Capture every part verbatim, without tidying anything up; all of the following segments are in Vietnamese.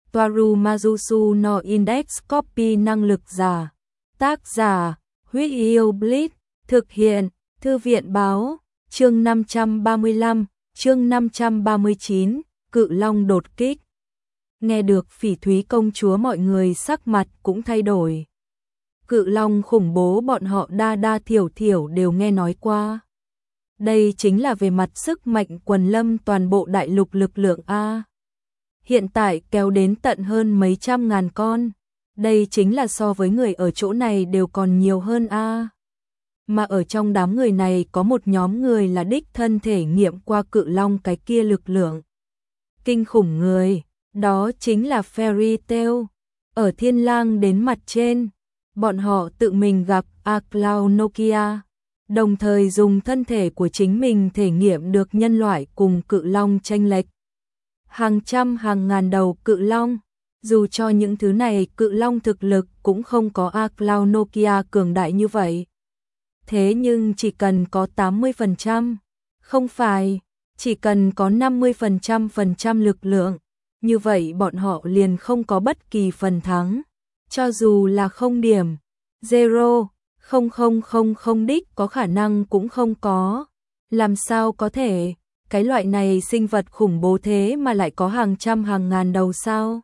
Toaru Majusu no Index Copy năng lực giả. Tác giả, Huyết Yêu Blitz, thực hiện, Thư viện báo, chương năm trăm ba mươi lăm, chương năm trăm ba mươi chín, Cự Long đột kích. Nghe được Phỉ Thúy công chúa mọi người sắc mặt cũng thay đổi. Cự Long khủng bố bọn họ đa đa thiểu thiểu đều nghe nói qua. Đây chính là về mặt sức mạnh quần lâm toàn bộ đại lục lực lượng A. Hiện tại kéo đến tận hơn mấy trăm ngàn con. Đây chính là so với người ở chỗ này đều còn nhiều hơn A. Mà ở trong đám người này có một nhóm người là đích thân thể nghiệm qua Cự Long cái kia lực lượng. Kinh khủng người, đó chính là Fairy Tail. Ở Thiên Lang đến mặt trên, bọn họ tự mình gặp A Cloud Nokia, đồng thời dùng thân thể của chính mình thể nghiệm được nhân loại cùng Cự Long chênh lệch. Hàng trăm hàng ngàn đầu Cự Long, dù cho những thứ này Cự Long thực lực cũng không có A Cloud Nokia cường đại như vậy. Thế nhưng chỉ cần có tám mươi phần trăm, không phải, chỉ cần có năm mươi phần trăm phần trăm lực lượng, như vậy bọn họ liền không có bất kỳ phần thắng. Cho dù là không điểm, zero, không không không không đích có khả năng cũng không có. Làm sao có thể, cái loại này sinh vật khủng bố thế mà lại có hàng trăm hàng ngàn đầu sao?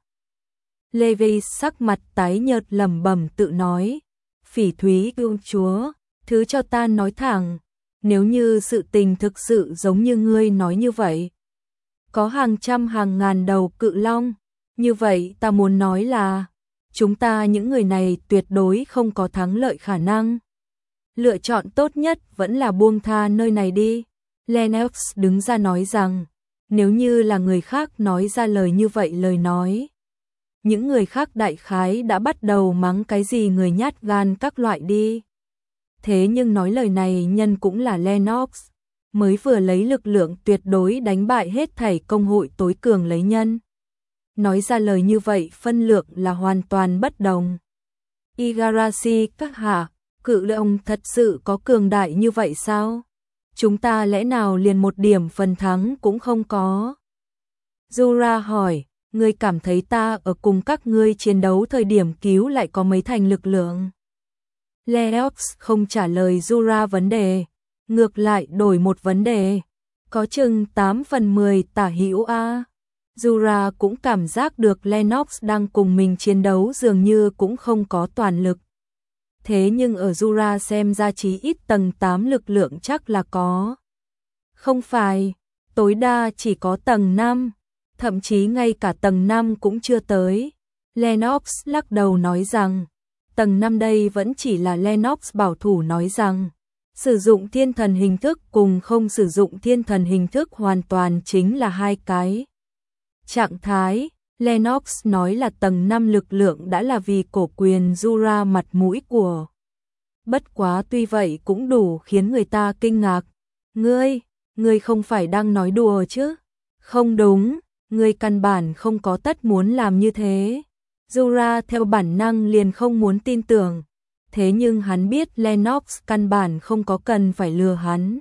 Levi sắc mặt tái nhợt lẩm bẩm tự nói, Phỉ Thúy công chúa, thứ cho ta nói thẳng, nếu như sự tình thực sự giống như ngươi nói như vậy, có hàng trăm hàng ngàn đầu Cự Long, như vậy ta muốn nói là chúng ta những người này tuyệt đối không có thắng lợi khả năng. Lựa chọn tốt nhất vẫn là buông tha nơi này đi. Lennox đứng ra nói rằng, nếu như là người khác nói ra lời như vậy lời nói, những người khác đại khái đã bắt đầu mắng cái gì người nhát gan các loại đi. Thế nhưng nói lời này nhân cũng là Lennox, mới vừa lấy lực lượng tuyệt đối đánh bại hết thảy công hội tối cường lấy nhân. Nói ra lời như vậy phân lượng là hoàn toàn bất đồng. Igarashi các hạ, Cự Long thật sự có cường đại như vậy sao? Chúng ta lẽ nào liền một điểm phần thắng cũng không có? Zura hỏi, ngươi cảm thấy ta ở cùng các ngươi chiến đấu thời điểm cứu lại có mấy thành lực lượng? Lennox không trả lời Zura vấn đề, ngược lại đổi một vấn đề. Có chừng tám phần mười tả hữu A. Zura cũng cảm giác được Lennox đang cùng mình chiến đấu dường như cũng không có toàn lực. Thế nhưng ở Zura xem ra chí ít tầng tám lực lượng chắc là có. Không phải, tối đa chỉ có tầng năm, thậm chí ngay cả tầng năm cũng chưa tới. Lennox lắc đầu nói rằng, tầng năm đây vẫn chỉ là Lennox bảo thủ nói rằng, sử dụng thiên thần hình thức cùng không sử dụng thiên thần hình thức hoàn toàn chính là hai cái trạng thái. Lennox nói là tầng năm lực lượng đã là vì cổ quyền Zura mặt mũi của. Bất quá tuy vậy cũng đủ khiến người ta kinh ngạc. Ngươi, ngươi không phải đang nói đùa chứ? Không đúng, ngươi căn bản không có tất muốn làm như thế. Zura theo bản năng liền không muốn tin tưởng. Thế nhưng hắn biết Lennox căn bản không có cần phải lừa hắn.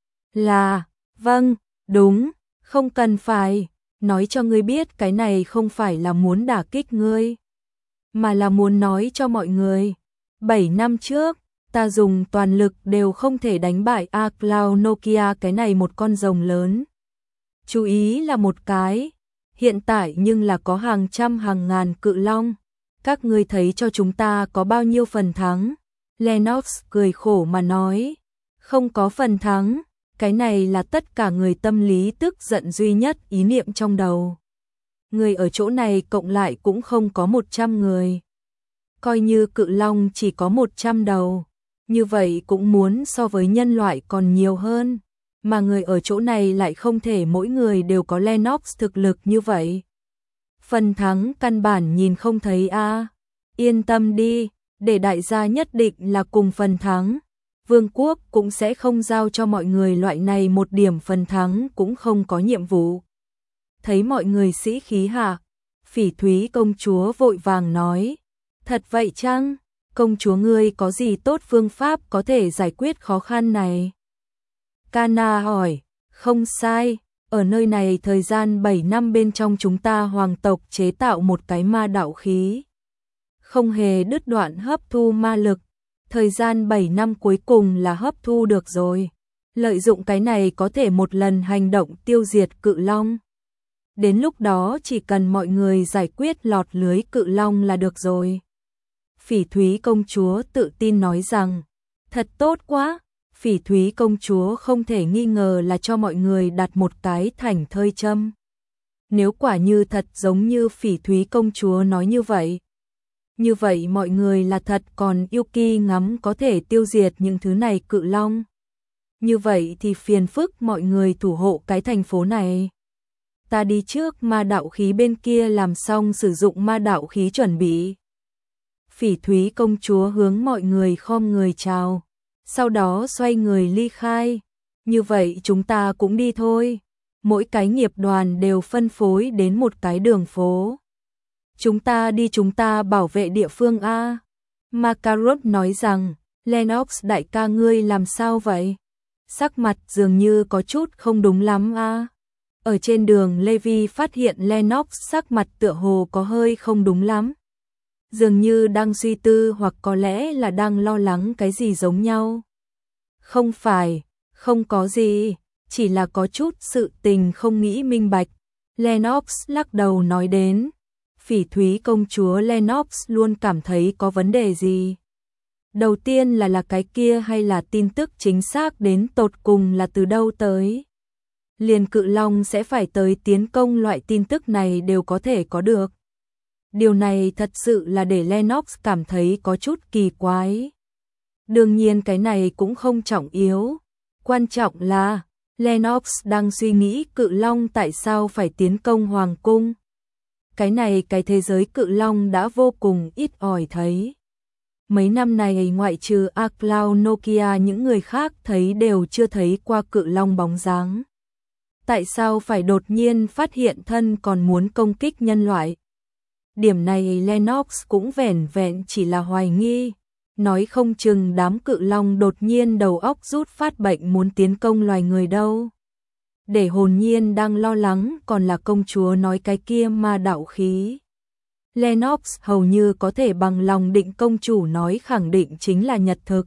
Là, vâng, đúng, không cần phải. Nói cho ngươi biết cái này không phải là muốn đả kích ngươi, mà là muốn nói cho mọi người. Bảy năm trước, ta dùng toàn lực đều không thể đánh bại A Cloud Nokia cái này một con rồng lớn. Chú ý là một cái, hiện tại nhưng là có hàng trăm hàng ngàn Cự Long. Các ngươi thấy cho chúng ta có bao nhiêu phần thắng? Lennox cười khổ mà nói, không có phần thắng. Cái này là tất cả người tâm lý tức giận duy nhất ý niệm trong đầu. Người ở chỗ này cộng lại cũng không có một trăm người. Coi như Cự Long chỉ có một trăm đầu, như vậy cũng muốn so với nhân loại còn nhiều hơn. Mà người ở chỗ này lại không thể mỗi người đều có Lennox thực lực như vậy. Phần thắng căn bản nhìn không thấy a. Yên tâm đi, để đại gia nhất định là cùng phần thắng. Vương quốc cũng sẽ không giao cho mọi người loại này một điểm phần thắng cũng không có nhiệm vụ. Thấy mọi người sĩ khí hạ, Phỉ Thúy công chúa vội vàng nói, thật vậy chăng? Công chúa ngươi có gì tốt phương pháp có thể giải quyết khó khăn này? Kana hỏi, không sai, Ở nơi này thời gian bảy năm bên trong chúng ta hoàng tộc chế tạo một cái ma đạo khí. Không hề đứt đoạn hấp thu ma lực. Thời gian bảy năm cuối cùng là hấp thu được rồi. Lợi dụng cái này có thể một lần hành động tiêu diệt cự long. Đến lúc đó chỉ cần mọi người giải quyết lọt lưới cự long là được rồi. Phỉ Thúy công chúa tự tin nói rằng, thật tốt quá. Phỉ Thúy công chúa không thể nghi ngờ là cho mọi người đặt một cái thành thơi châm. Nếu quả như thật giống như Phỉ Thúy công chúa nói như vậy, như vậy mọi người là thật còn Yuki ngắm có thể tiêu diệt những thứ này cự long. Như vậy thì phiền phức mọi người thủ hộ cái thành phố này. Ta đi trước ma đạo khí bên kia làm xong sử dụng ma đạo khí chuẩn bị. Phỉ Thúy công chúa hướng mọi người khom người chào. Sau đó xoay người ly khai. Như vậy chúng ta cũng đi thôi. Mỗi cái nghiệp đoàn đều phân phối đến một cái đường phố. Chúng ta đi chúng ta bảo vệ địa phương A. Makarov nói rằng, Lennox đại ca ngươi làm sao vậy? Sắc mặt dường như có chút không đúng lắm A. Ở trên đường Levi phát hiện Lennox sắc mặt tựa hồ có hơi không đúng lắm. Dường như đang suy tư hoặc có lẽ là đang lo lắng cái gì giống nhau. Không phải, không có gì, chỉ là có chút sự tình không nghĩ minh bạch. Lennox lắc đầu nói đến, Phỉ Thúy công chúa Lennox luôn cảm thấy có vấn đề gì. Đầu tiên là là cái kia hay là tin tức chính xác đến tột cùng là từ đâu tới. Liền cự long sẽ phải tới tiến công loại tin tức này đều có thể có được. Điều này thật sự là để Lennox cảm thấy có chút kỳ quái. Đương nhiên cái này cũng không trọng yếu. Quan trọng là Lennox đang suy nghĩ cự long tại sao phải tiến công hoàng cung. Cái này cái thế giới cự long đã vô cùng ít ỏi thấy. Mấy năm này ngoại trừ A-Cloud Nokia những người khác thấy đều chưa thấy qua cự long bóng dáng. Tại sao phải đột nhiên phát hiện thân còn muốn công kích nhân loại? Điểm này Lennox cũng vẻn vẹn chỉ là hoài nghi. Nói không chừng đám cự long đột nhiên đầu óc rút phát bệnh muốn tiến công loài người đâu. Để hồn nhiên đang lo lắng còn là công chúa nói cái kia ma đạo khí. Lennox hầu như có thể bằng lòng định công chủ nói khẳng định chính là nhật thực.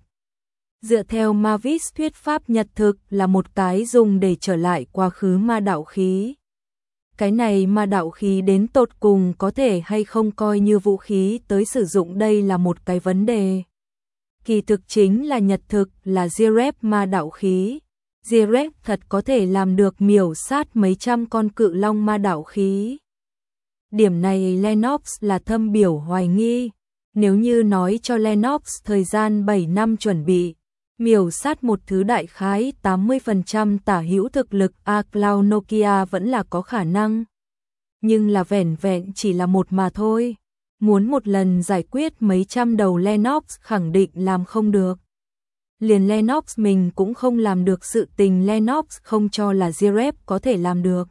Dựa theo Mavis thuyết pháp nhật thực là một cái dùng để trở lại quá khứ ma đạo khí. Cái này ma đạo khí đến tột cùng có thể hay không coi như vũ khí tới sử dụng đây là một cái vấn đề. Kỳ thực chính là nhật thực là Zirep ma đạo khí. Zirep thật có thể làm được miểu sát mấy trăm con cự long ma đạo khí. Điểm này Lennox là thâm biểu hoài nghi. Nếu như nói cho Lennox thời gian bảy năm chuẩn bị, miểu sát một thứ đại khái tám mươi phần trăm tả hữu thực lực A-Cloud Nokia vẫn là có khả năng. Nhưng là vẻn vẹn chỉ là một mà thôi. Muốn một lần giải quyết mấy trăm đầu Lennox khẳng định làm không được. Liền Lennox mình cũng không làm được sự tình Lennox không cho là Zirep có thể làm được.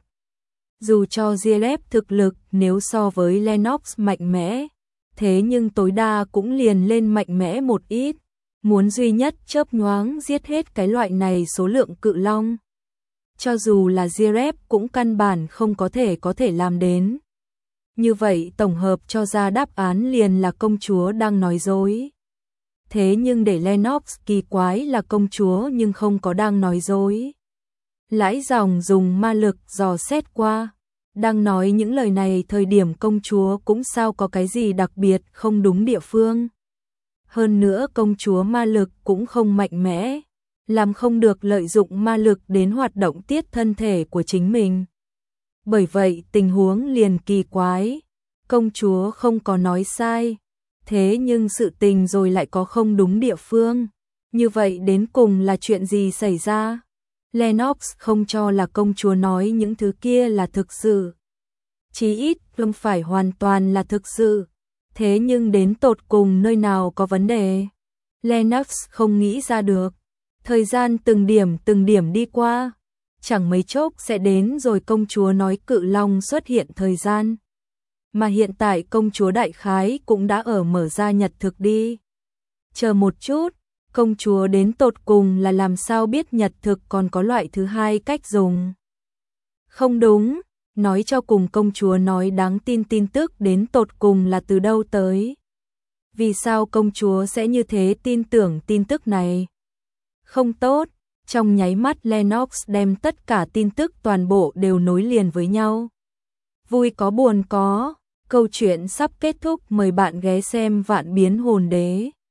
Dù cho Zirep thực lực nếu so với Lennox mạnh mẽ, thế nhưng tối đa cũng liền lên mạnh mẽ một ít. Muốn duy nhất chớp nhoáng giết hết cái loại này số lượng cự long. Cho dù là Zirep cũng căn bản không có thể có thể làm đến. Như vậy tổng hợp cho ra đáp án liền là công chúa đang nói dối. Thế nhưng để Lennox kỳ quái là công chúa nhưng không có đang nói dối. Lãi dòng dùng ma lực dò xét qua. Đang nói những lời này thời điểm công chúa cũng sao có cái gì đặc biệt không đúng địa phương. Hơn nữa công chúa ma lực cũng không mạnh mẽ. Làm không được lợi dụng ma lực đến hoạt động tiết thân thể của chính mình. Bởi vậy tình huống liền kỳ quái. Công chúa không có nói sai. Thế nhưng sự tình rồi lại có không đúng địa phương. Như vậy đến cùng là chuyện gì xảy ra? Lennox không cho là công chúa nói những thứ kia là thực sự. Chí ít không phải hoàn toàn là thực sự. Thế nhưng đến tột cùng nơi nào có vấn đề? Lennox không nghĩ ra được. Thời gian từng điểm từng điểm đi qua. Chẳng mấy chốc sẽ đến rồi công chúa nói cự long xuất hiện thời gian. Mà hiện tại công chúa đại khái cũng đã ở mở ra nhật thực đi. Chờ một chút, công chúa đến tột cùng là làm sao biết nhật thực còn có loại thứ hai cách dùng. Không đúng, nói cho cùng công chúa nói đáng tin tin tức đến tột cùng là từ đâu tới. Vì sao công chúa sẽ như thế tin tưởng tin tức này? Không tốt, trong nháy mắt Lennox đem tất cả tin tức toàn bộ đều nối liền với nhau. Vui có buồn có, câu chuyện sắp kết thúc, mời bạn ghé xem Vạn Biến Hồn Đế.